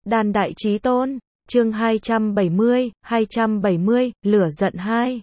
Đàn đại chí tôn, chương 270, lửa giận 2.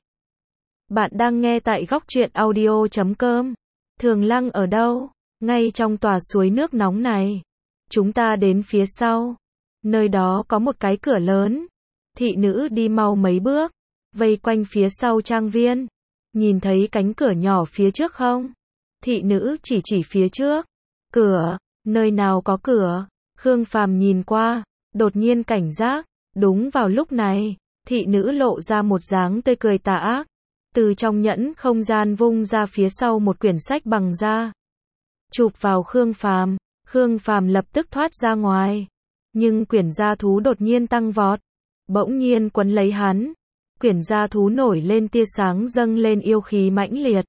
Bạn đang nghe tại góc truyện audio.com. Thường Lăng ở đâu? Ngay trong tòa suối nước nóng này. Chúng ta đến phía sau. Nơi đó có một cái cửa lớn. Thị nữ đi mau mấy bước, vây quanh phía sau trang viên. Nhìn thấy cánh cửa nhỏ phía trước không? Thị nữ chỉ phía trước. Cửa, nơi nào có cửa? Khương Phàm nhìn qua, đột nhiên cảnh giác. Đúng vào lúc này, thị nữ lộ ra một dáng tươi cười tà ác. Từ trong nhẫn không gian vung ra phía sau một quyển sách bằng da. Chụp vào Khương Phàm. Khương Phàm lập tức thoát ra ngoài. Nhưng quyển da thú đột nhiên tăng vọt. Bỗng nhiên quấn lấy hắn. Quyển da thú nổi lên tia sáng dâng lên yêu khí mãnh liệt.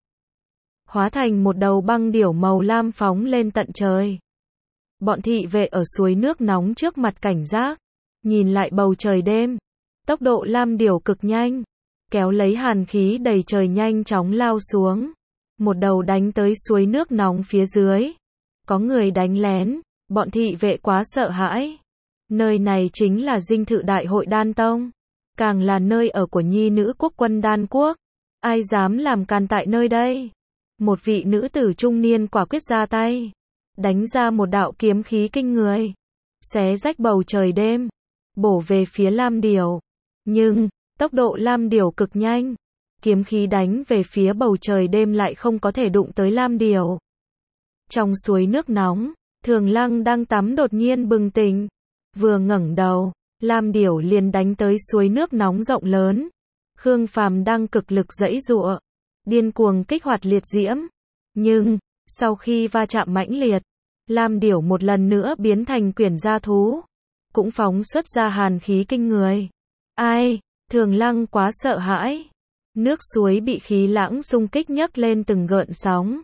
Hóa thành một đầu băng điểu màu lam phóng lên tận trời. Bọn thị vệ ở suối nước nóng trước mặt cảnh giác. Nhìn lại bầu trời đêm. Tốc độ lam điểu cực nhanh. Kéo lấy hàn khí đầy trời nhanh chóng lao xuống. Một đầu đánh tới suối nước nóng phía dưới. Có người đánh lén. Bọn thị vệ quá sợ hãi. Nơi này chính là dinh thự đại hội Đan Tông. Càng là nơi ở của nhi nữ quốc quân Đan Quốc. Ai dám làm càn tại nơi đây? Một vị nữ tử trung niên quả quyết ra tay. Đánh ra một đạo kiếm khí kinh người. Xé rách bầu trời đêm. Bổ về phía lam điểu. Nhưng, tốc độ lam điểu cực nhanh. Kiếm khí đánh về phía bầu trời đêm lại không có thể đụng tới lam điểu. Trong suối nước nóng, Thường Lăng đang tắm đột nhiên bừng tỉnh. Vừa ngẩng đầu, lam điểu liền đánh tới suối nước nóng rộng lớn. Khương Phàm đang cực lực giãy giụa, điên cuồng kích hoạt liệt diễm. Nhưng, sau khi va chạm mãnh liệt, lam điểu một lần nữa biến thành quyển da thú. Cũng phóng xuất ra hàn khí kinh người. Ai? Thường Lăng quá sợ hãi. Nước suối bị khí lãng xung kích nhấc lên từng gợn sóng.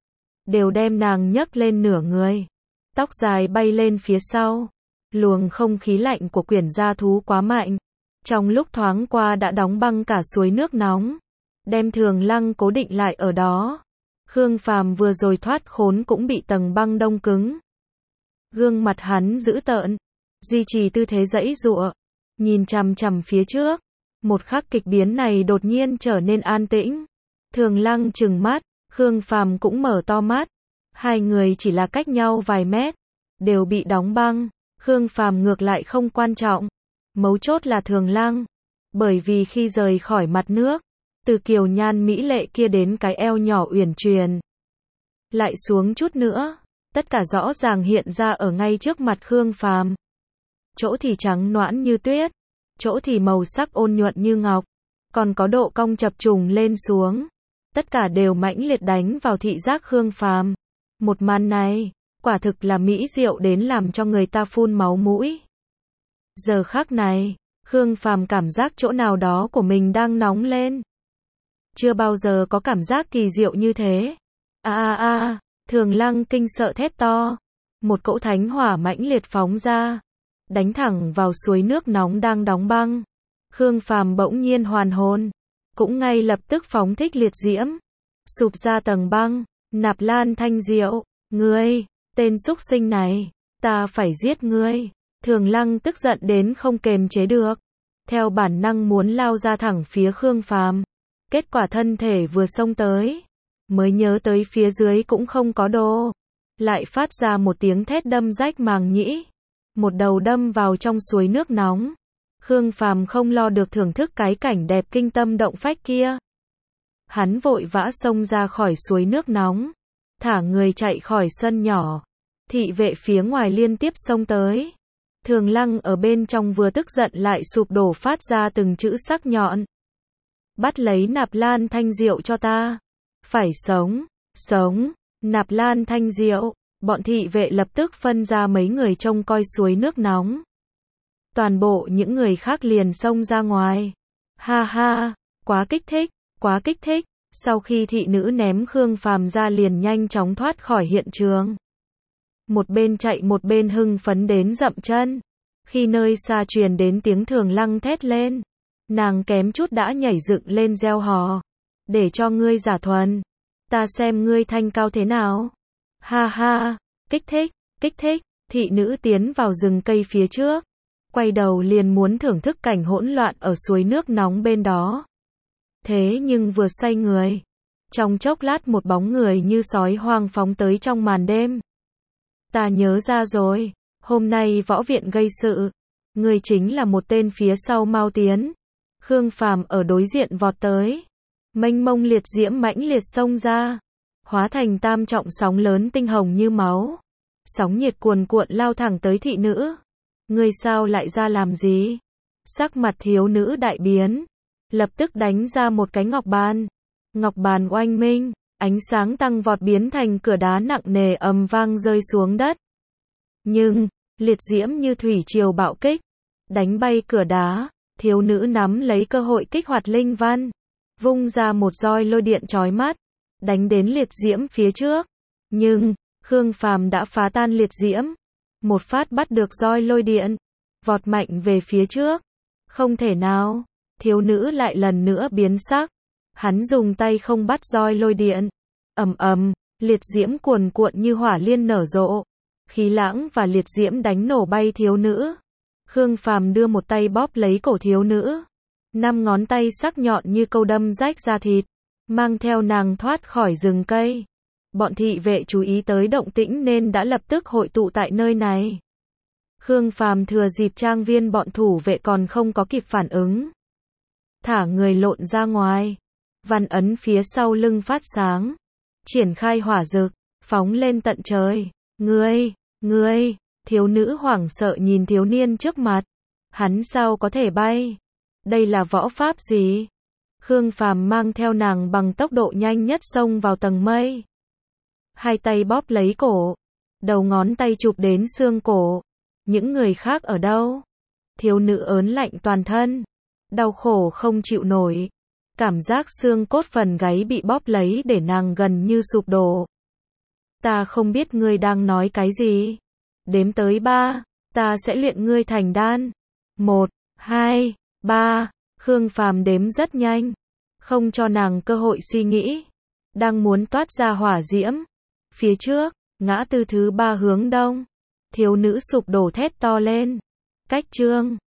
Đều đem nàng nhấc lên nửa người. Tóc dài bay lên phía sau. Luồng không khí lạnh của quyển da thú quá mạnh. Trong lúc thoáng qua đã đóng băng cả suối nước nóng. Đem Thường Lăng cố định lại ở đó. Khương Phàm vừa rồi thoát khốn cũng bị tầng băng đông cứng. Gương mặt hắn dữ tợn. Duy trì tư thế giãy giụa. Nhìn chằm chằm phía trước. Một khắc kịch biến này đột nhiên trở nên an tĩnh. Thường Lăng trừng mắt. Khương Phàm cũng mở to mắt. Hai người chỉ là cách nhau vài mét. Đều bị đóng băng. Khương Phàm ngược lại không quan trọng. Mấu chốt là Thường Lăng. Bởi vì khi rời khỏi mặt nước, từ kiều nhan mỹ lệ kia đến cái eo nhỏ uyển chuyển, lại xuống chút nữa, tất cả rõ ràng hiện ra ở ngay trước mặt Khương Phàm. Chỗ thì trắng nõn như tuyết, chỗ thì màu sắc ôn nhuận như ngọc, còn có độ cong chập trùng lên xuống. Tất cả đều mãnh liệt đánh vào thị giác Khương Phàm. Một màn này, quả thực là mỹ diệu đến làm cho người ta phun máu mũi. Giờ khắc này, Khương Phàm cảm giác chỗ nào đó của mình đang nóng lên. Chưa bao giờ có cảm giác kỳ diệu như thế. Thường Lăng kinh sợ thét to. Một cỗ thánh hỏa mãnh liệt phóng ra, đánh thẳng vào suối nước nóng đang đóng băng. Khương Phàm bỗng nhiên hoàn hồn, cũng ngay lập tức phóng thích liệt diễm, sụp ra tầng băng. Nạp Lan Thanh Diệu, ngươi, tên súc sinh này, ta phải giết ngươi. Thường Lăng tức giận đến không kềm chế được, theo bản năng muốn lao ra thẳng phía Khương Phàm. Kết quả thân thể vừa xông tới, mới nhớ tới phía dưới cũng không có đồ, lại phát ra một tiếng thét đâm rách màng nhĩ, một đầu đâm vào trong suối nước nóng. Khương Phàm không lo được thưởng thức cái cảnh đẹp kinh tâm động phách kia. Hắn vội vã xông ra khỏi suối nước nóng, thả người chạy khỏi sân nhỏ. Thị vệ phía ngoài liên tiếp xông tới. Thường Lăng ở bên trong vừa tức giận lại sụp đổ phát ra từng chữ sắc nhọn. Bắt lấy Nạp Lan Thanh Diệu cho ta. Phải sống, sống. Nạp Lan Thanh Diệu. Bọn thị vệ lập tức phân ra mấy người trông coi suối nước nóng. Toàn bộ những người khác liền xông ra ngoài. Ha ha, quá kích thích, quá kích thích. Sau khi thị nữ ném Khương Phàm ra liền nhanh chóng thoát khỏi hiện trường. Một bên chạy một bên hưng phấn đến dậm chân. Khi nơi xa truyền đến tiếng Thường Lăng thét lên, nàng kém chút đã nhảy dựng lên reo hò. Để cho ngươi giả thuần, ta xem ngươi thanh cao thế nào. Ha ha, kích thích, thị nữ tiến vào rừng cây phía trước, quay đầu liền muốn thưởng thức cảnh hỗn loạn ở suối nước nóng bên đó. Thế nhưng vừa xoay người, trong chốc lát một bóng người như sói hoang phóng tới trong màn đêm. Ta nhớ ra rồi, hôm nay võ viện gây sự, người chính là một tên phía sau Mao Tiến. Khương Phàm ở đối diện vọt tới, mênh mông liệt diễm mãnh liệt xông ra, hóa thành tam trọng sóng lớn tinh hồng như máu. Sóng nhiệt cuồn cuộn lao thẳng tới thị nữ. Ngươi sao lại ra làm gì? Sắc mặt thiếu nữ đại biến, lập tức đánh ra một cái ngọc bàn. Ngọc bàn oanh minh, ánh sáng tăng vọt biến thành cửa đá nặng nề ầm vang rơi xuống đất. Nhưng, liệt diễm như thủy triều bạo kích, đánh bay cửa đá, thiếu nữ nắm lấy cơ hội kích hoạt linh văn, vung ra một roi lôi điện chói mắt, đánh đến liệt diễm phía trước. Nhưng, Khương Phàm đã phá tan liệt diễm, một phát bắt được roi lôi điện, vọt mạnh về phía trước. Không thể nào, thiếu nữ lại lần nữa biến sắc. Hắn dùng tay không bắt roi lôi điện. Ầm ầm, liệt diễm cuồn cuộn như hỏa liên nở rộ. Khí lãng và liệt diễm đánh nổ bay thiếu nữ. Khương Phàm đưa một tay bóp lấy cổ thiếu nữ. 5 ngón tay sắc nhọn như câu đâm rách da thịt, mang theo nàng thoát khỏi rừng cây. Bọn thị vệ chú ý tới động tĩnh nên đã lập tức hội tụ tại nơi này. Khương Phàm thừa dịp trang viên bọn thủ vệ còn không có kịp phản ứng, thả người lộn ra ngoài, văn ấn phía sau lưng phát sáng, triển khai hỏa dực, phóng lên tận trời. Ngươi, thiếu nữ hoảng sợ nhìn thiếu niên trước mặt. Hắn sao có thể bay? Đây là võ pháp gì? Khương Phàm mang theo nàng bằng tốc độ nhanh nhất xông vào tầng mây. Hai tay bóp lấy cổ, đầu ngón tay chụp đến xương cổ. Những người khác ở đâu? Thiếu nữ ớn lạnh toàn thân, đau khổ không chịu nổi. Cảm giác xương cốt phần gáy bị bóp lấy để nàng gần như sụp đổ. Ta không biết ngươi đang nói cái gì. Đếm tới 3, ta sẽ luyện ngươi thành đan. 1, 2, 3. Khương Phàm đếm rất nhanh, không cho nàng cơ hội suy nghĩ. Đang muốn toát ra hỏa diễm. Phía trước, ngã tư thứ 3 hướng đông. Thiếu nữ sụp đổ thét to lên. Cách chương